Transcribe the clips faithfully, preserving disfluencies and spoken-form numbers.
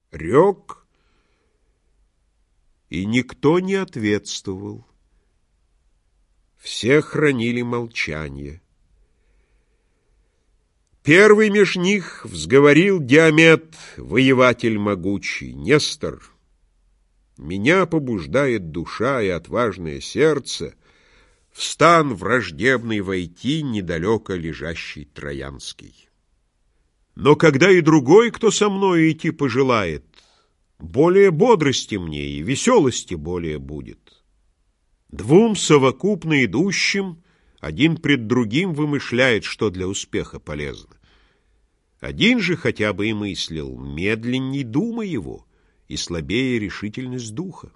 Рек, и никто не ответствовал. Все хранили молчание. Первый меж них взговорил Диамет, воеватель могучий: «Нестор, меня побуждает душа и отважное сердце в стан враждебный войти, недалеко лежащий Троянский. Но когда и другой, кто со мною идти пожелает, более бодрости мне и веселости более будет. Двум совокупно идущим один пред другим вымышляет, что для успеха полезно. Один же хотя бы и мыслил, медленней дума его и слабее решительность духа».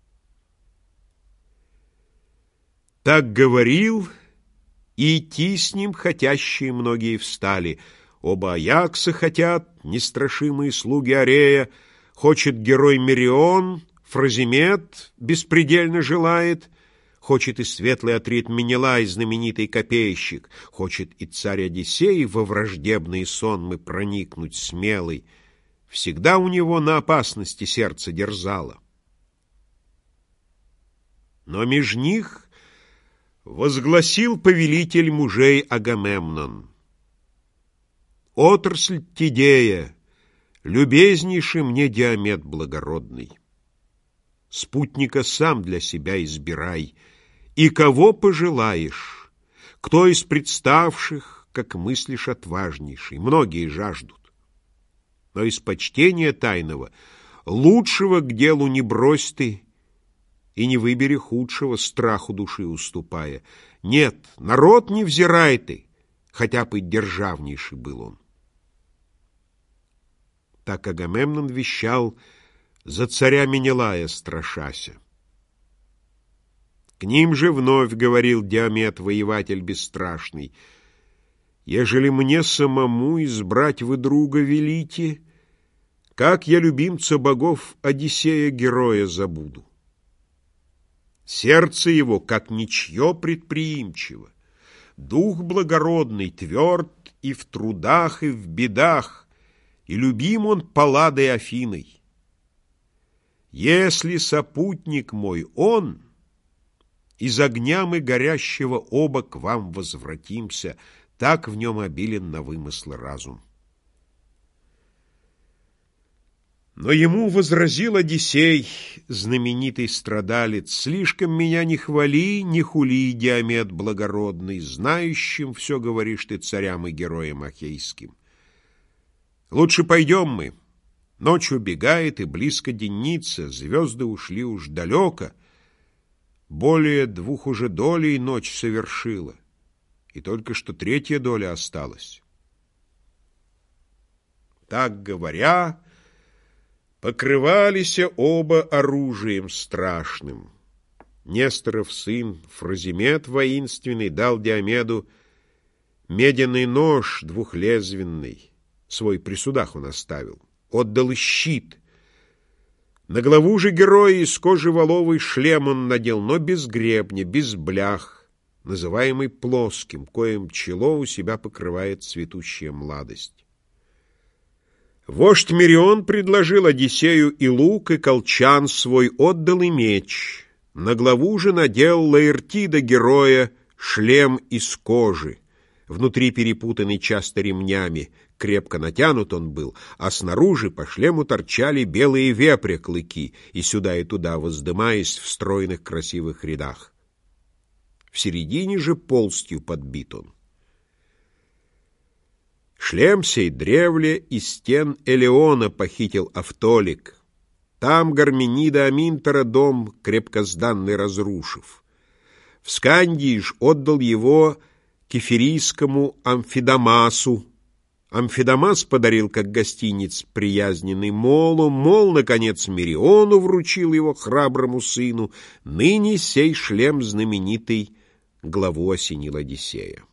Так говорил, и идти с ним хотящие многие встали. Оба Аякса хотят, нестрашимые слуги Арея, хочет герой Мерион, Фразимет беспредельно желает, хочет и светлый Атрит Менелай, знаменитый копейщик, хочет и царь Одиссей во враждебный сонмы проникнуть смелый. Всегда у него на опасности сердце дерзало. Но меж них возгласил повелитель мужей Агамемнон: «Отрасль Тидея, любезнейший мне Диамет благородный, спутника сам для себя избирай, и кого пожелаешь, кто из представших, как мыслишь, отважнейший, многие жаждут. Но из почтения тайного лучшего к делу не брось ты, и не выбери худшего, страху души уступая. Нет, народ не взирай ты, хотя бы державнейший был он». Так Агамемнон вещал, за царя Менелая страшася. К ним же вновь говорил Диамет, воеватель бесстрашный: «Ежели мне самому избрать вы друга велите, как я любимца богов Одиссея героя забуду? Сердце его, как ничье, предприимчиво, дух благородный, тверд и в трудах, и в бедах, и любим он Палладой Афиной. Если сопутник мой он, из огня мы горящего оба к вам возвратимся, так в нем обилен на вымыслы разум». Но ему возразил Одиссей, знаменитый страдалец: «Слишком меня не хвали, не хули, Диамет благородный, знающим все говоришь ты царям и героям ахейским. Лучше пойдем мы. Ночь убегает, и близко денница, звезды ушли уж далеко. Более двух уже долей ночь совершила, и только что третья доля осталась». Так говоря, покрывались оба оружием страшным. Несторов сын Фразимет воинственный дал Диомеду меденный нож двухлезвенный, свой при судах он оставил, отдал и щит. На голову же героя из кожи воловой шлем он надел, но без гребня, без блях, называемый плоским, коим чело у себя покрывает цветущая младость. Вождь Мерион предложил Одиссею и лук, и колчан свой, отдал и меч. На главу же надел Лаэртида героя шлем из кожи, внутри перепутанный часто ремнями, крепко натянут он был, а снаружи по шлему торчали белые вепря клыки, и сюда и туда воздымаясь в стройных красивых рядах. В середине же полстью подбит он. Шлем сей древле из стен Элеона похитил Автолик, там Гарменида Аминтора дом крепко сданный разрушив. В Скандии ж отдал его кефирийскому Амфидамасу. Амфидамас подарил как гостиниц приязненный Молу, Мол, наконец, Мериону вручил его храброму сыну. Ныне сей шлем знаменитый главу осенил Одиссея.